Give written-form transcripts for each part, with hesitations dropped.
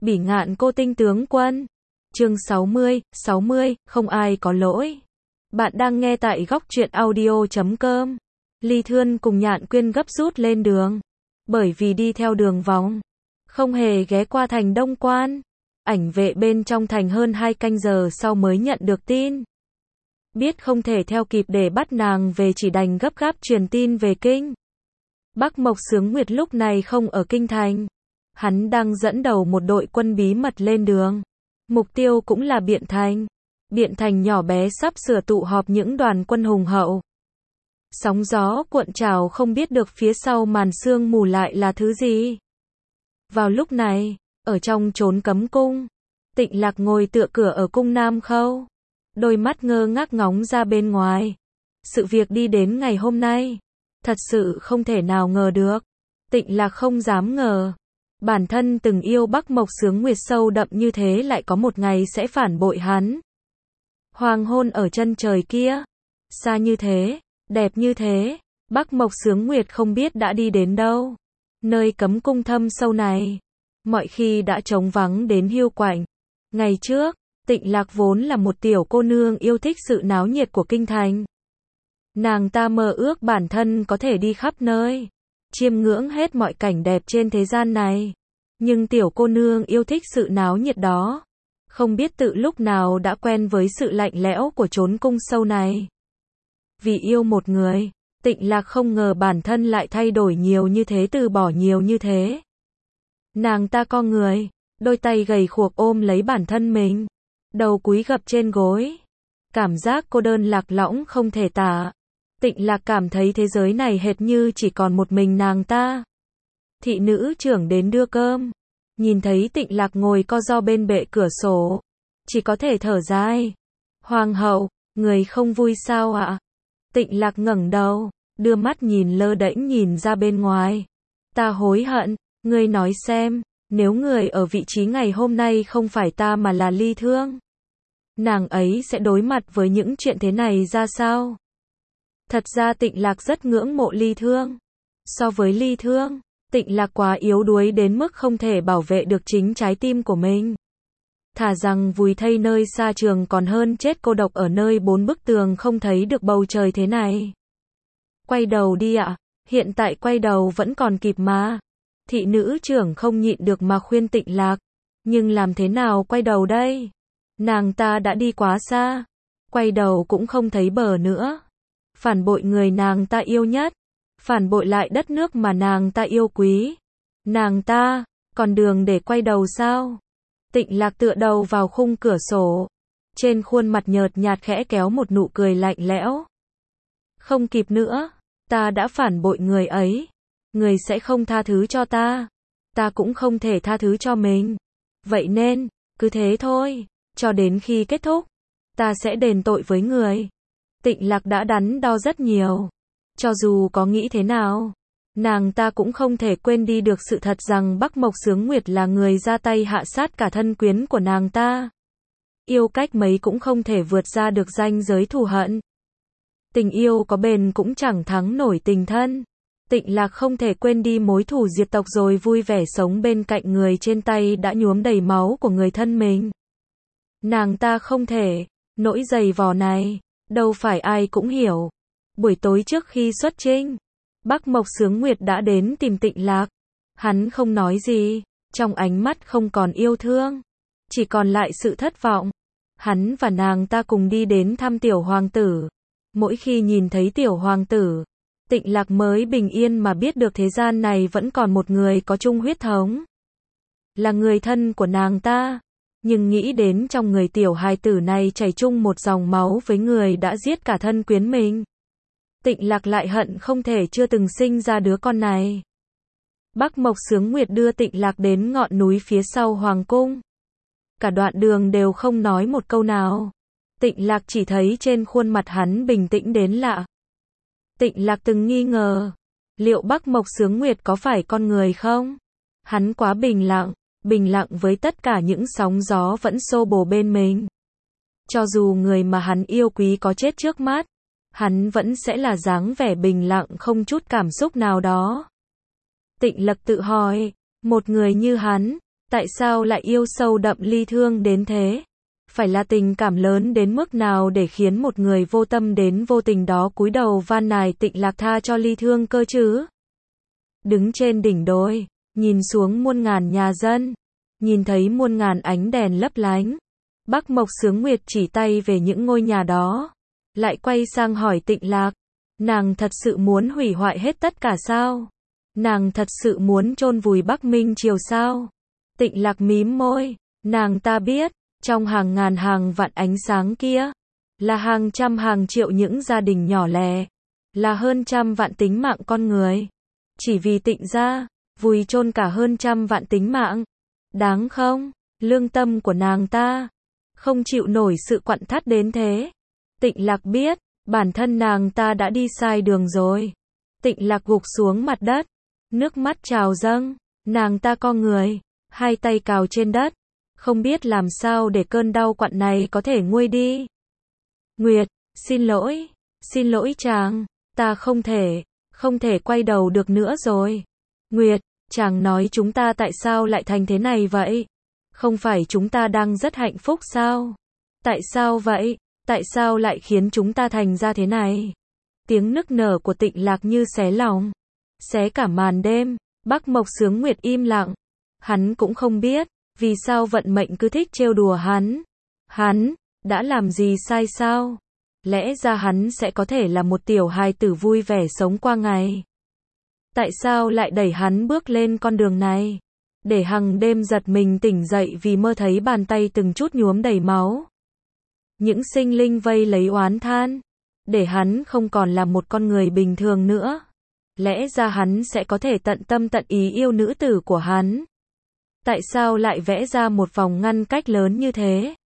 Bỉ ngạn cô tinh tướng quân. Chương 60, không ai có lỗi. Bạn đang nghe tại góc truyện audio.com. Ly Thươn cùng Nhạn Quyên gấp rút lên đường. Bởi vì đi theo đường vòng, không hề ghé qua thành Đông Quan. Ảnh vệ bên trong thành hơn 2 canh giờ sau mới nhận được tin. Biết không thể theo kịp để bắt nàng về, chỉ đành gấp gáp truyền tin về kinh. Bắc Mộc Xướng Nguyệt lúc này không ở kinh thành. Hắn đang dẫn đầu một đội quân bí mật lên đường. Mục tiêu cũng là Biện Thành. Biện Thành nhỏ bé sắp sửa tụ họp những đoàn quân hùng hậu. Sóng gió cuộn trào, không biết được phía sau màn sương mù lại là thứ gì. Vào lúc này, ở trong chốn cấm cung, Tịnh Lạc ngồi tựa cửa ở cung Nam Khâu. Đôi mắt ngơ ngác ngóng ra bên ngoài. Sự việc đi đến ngày hôm nay, thật sự không thể nào ngờ được. Tịnh Lạc không dám ngờ. Bản thân từng yêu Bắc Mộc Xướng Nguyệt sâu đậm như thế lại có một ngày sẽ phản bội hắn. Hoàng hôn ở chân trời kia, xa như thế, đẹp như thế, Bắc Mộc Xướng Nguyệt không biết đã đi đến đâu. Nơi cấm cung thâm sâu này, mọi khi đã trống vắng đến hiu quạnh. Ngày trước, Tịnh Lạc vốn là một tiểu cô nương yêu thích sự náo nhiệt của kinh thành. Nàng ta mơ ước bản thân có thể đi khắp nơi, chiêm ngưỡng hết mọi cảnh đẹp trên thế gian này. Nhưng tiểu cô nương yêu thích sự náo nhiệt đó, không biết tự lúc nào đã quen với sự lạnh lẽo của chốn cung sâu này. Vì yêu một người, Tịnh Lạc không ngờ bản thân lại thay đổi nhiều như thế, từ bỏ nhiều như thế. Nàng ta co người, đôi tay gầy guộc ôm lấy bản thân mình, đầu cúi gập trên gối. Cảm giác cô đơn lạc lõng không thể tả. Tịnh Lạc cảm thấy thế giới này hệt như chỉ còn một mình nàng ta. Thị nữ trưởng đến đưa cơm, nhìn thấy Tịnh Lạc ngồi co ro bên bệ cửa sổ, chỉ có thể thở dài. Hoàng hậu, người không vui sao ạ? Tịnh Lạc ngẩng đầu, đưa mắt nhìn lơ đễnh nhìn ra bên ngoài. Ta hối hận, ngươi nói xem, nếu người ở vị trí ngày hôm nay không phải ta mà là Ly Thương, nàng ấy sẽ đối mặt với những chuyện thế này ra sao? Thật ra Tịnh Lạc rất ngưỡng mộ Ly Thương. So với Ly Thương, Tịnh Lạc quá yếu đuối đến mức không thể bảo vệ được chính trái tim của mình. Thà rằng vùi thây nơi xa trường còn hơn chết cô độc ở nơi 4 bức tường không thấy được bầu trời thế này. Quay đầu đi ạ, hiện tại quay đầu vẫn còn kịp mà. Thị nữ trưởng không nhịn được mà khuyên Tịnh Lạc. Nhưng làm thế nào quay đầu đây? Nàng ta đã đi quá xa, quay đầu cũng không thấy bờ nữa. Phản bội người nàng ta yêu nhất, phản bội lại đất nước mà nàng ta yêu quý. Nàng ta, còn đường để quay đầu sao? Tịnh Lạc tựa đầu vào khung cửa sổ, trên khuôn mặt nhợt nhạt khẽ kéo một nụ cười lạnh lẽo. Không kịp nữa, ta đã phản bội người ấy. Người sẽ không tha thứ cho ta. Ta cũng không thể tha thứ cho mình. Vậy nên, cứ thế thôi, cho đến khi kết thúc, ta sẽ đền tội với người. Tịnh Lạc đã đắn đo rất nhiều. Cho dù có nghĩ thế nào, nàng ta cũng không thể quên đi được sự thật rằng Bắc Mộc Xướng Nguyệt là người ra tay hạ sát cả thân quyến của nàng ta. Yêu cách mấy cũng không thể vượt ra được ranh giới thù hận. Tình yêu có bền cũng chẳng thắng nổi tình thân. Tịnh Lạc không thể quên đi mối thù diệt tộc rồi vui vẻ sống bên cạnh người trên tay đã nhuốm đầy máu của người thân mình. Nàng ta không thể. Nỗi dày vò này, đâu phải ai cũng hiểu. Buổi tối trước khi xuất chinh, Bắc Mộc Xướng Nguyệt đã đến tìm Tịnh Lạc. Hắn không nói gì, trong ánh mắt không còn yêu thương, chỉ còn lại sự thất vọng. Hắn và nàng ta cùng đi đến thăm tiểu hoàng tử. Mỗi khi nhìn thấy tiểu hoàng tử, Tịnh Lạc mới bình yên mà biết được thế gian này vẫn còn một người có chung huyết thống. Là người thân của nàng ta. Nhưng nghĩ đến trong người tiểu hài tử này chảy chung một dòng máu với người đã giết cả thân quyến mình, Tịnh Lạc lại hận không thể chưa từng sinh ra đứa con này. Bắc Mộc Xướng Nguyệt đưa Tịnh Lạc đến ngọn núi phía sau hoàng cung. Cả đoạn đường đều không nói một câu nào. Tịnh Lạc chỉ thấy trên khuôn mặt hắn bình tĩnh đến lạ. Tịnh Lạc từng nghi ngờ, liệu Bắc Mộc Xướng Nguyệt có phải con người không? Hắn quá bình lặng với tất cả những sóng gió vẫn xô bồ bên mình. Cho dù người mà hắn yêu quý có chết trước mắt, hắn vẫn sẽ là dáng vẻ bình lặng không chút cảm xúc nào đó. Tịnh Lạc tự hỏi, một người như hắn, Tại sao lại yêu sâu đậm ly thương đến thế? Phải là tình cảm lớn đến mức nào để khiến một người vô tâm đến vô tình đó cúi đầu van nài Tịnh Lạc tha cho ly thương cơ chứ? Đứng trên đỉnh đồi, nhìn xuống muôn ngàn nhà dân, nhìn thấy muôn ngàn ánh đèn lấp lánh. Bắc Mộc Xướng Nguyệt chỉ tay về những ngôi nhà đó, lại quay sang hỏi Tịnh Lạc, nàng thật sự muốn hủy hoại hết tất cả sao? Nàng thật sự muốn chôn vùi Bắc Minh Triều sao? Tịnh Lạc mím môi, nàng ta biết, trong hàng ngàn hàng vạn ánh sáng kia, là hàng trăm hàng triệu những gia đình nhỏ lẻ, là hơn trăm vạn tính mạng con người. Chỉ vì Tịnh gia, vùi chôn cả hơn trăm vạn tính mạng. Đáng không? Lương tâm của nàng ta không chịu nổi sự quặn thắt đến thế. Tịnh Lạc biết, bản thân nàng ta đã đi sai đường rồi. Tịnh Lạc gục xuống mặt đất, nước mắt trào dâng, nàng ta co người, hai tay cào trên đất, không biết làm sao để cơn đau quặn này có thể nguôi đi. Nguyệt, xin lỗi chàng, ta không thể quay đầu được nữa rồi. Nguyệt, chàng nói chúng ta tại sao lại thành thế này vậy? Không phải chúng ta đang rất hạnh phúc sao? Tại sao vậy? Tại sao lại khiến chúng ta thành ra thế này? Tiếng nức nở của Tịnh Lạc như xé lòng, xé cả màn đêm. Bắc Mộc Xướng Nguyệt im lặng. Hắn cũng không biết, vì sao vận mệnh cứ thích trêu đùa hắn. Hắn đã làm gì sai sao? Lẽ ra hắn sẽ có thể là một tiểu hài tử vui vẻ sống qua ngày. Tại sao lại đẩy hắn bước lên con đường này? Để hằng đêm giật mình tỉnh dậy vì mơ thấy bàn tay từng chút nhuốm đầy máu. Những sinh linh vây lấy oán than. Để hắn không còn là một con người bình thường nữa. Lẽ ra hắn sẽ có thể tận tâm tận ý yêu nữ tử của hắn. Tại sao lại vẽ ra một vòng ngăn cách lớn như thế?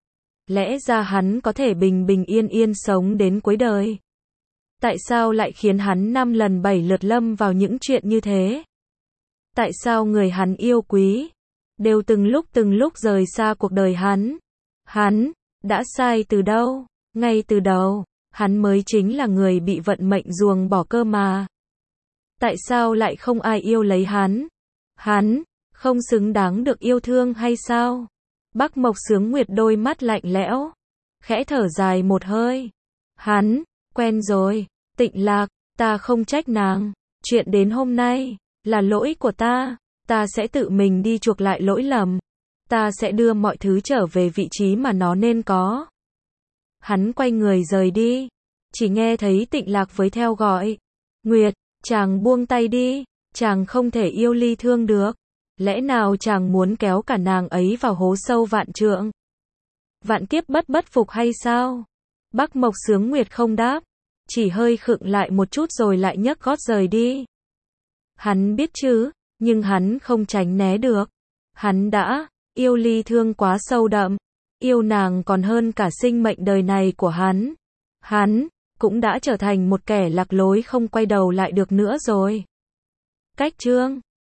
Lẽ ra hắn có thể bình bình yên yên sống đến cuối đời. Tại sao lại khiến hắn 5 lần 7 lượt lâm vào những chuyện như thế? Tại sao người hắn yêu quý đều từng lúc rời xa cuộc đời hắn? Hắn đã sai từ đâu? Ngay từ đầu, hắn mới chính là người bị vận mệnh ruồng bỏ cơ mà. Tại sao lại không ai yêu lấy hắn? Hắn không xứng đáng được yêu thương hay sao? Bắc Mộc Xướng Nguyệt đôi mắt lạnh lẽo, khẽ thở dài một hơi. Hắn quen rồi. Tịnh Lạc, ta không trách nàng. Chuyện đến hôm nay là lỗi của ta. Ta sẽ tự mình đi chuộc lại lỗi lầm. Ta sẽ đưa mọi thứ trở về vị trí mà nó nên có. Hắn quay người rời đi. Chỉ nghe thấy Tịnh Lạc với theo gọi. Nguyệt, chàng buông tay đi. Chàng không thể yêu ly thương được. Lẽ nào chàng muốn kéo cả nàng ấy vào hố sâu vạn trượng? Vạn kiếp bất phục hay sao? Bắc Mộc Xướng Nguyệt không đáp. Chỉ hơi khựng lại một chút rồi lại nhấc gót rời đi. Hắn biết chứ, nhưng hắn không tránh né được. Hắn đã yêu ly thương quá sâu đậm. Yêu nàng còn hơn cả sinh mệnh đời này của hắn. Hắn cũng đã trở thành một kẻ lạc lối không quay đầu lại được nữa rồi. Cách chương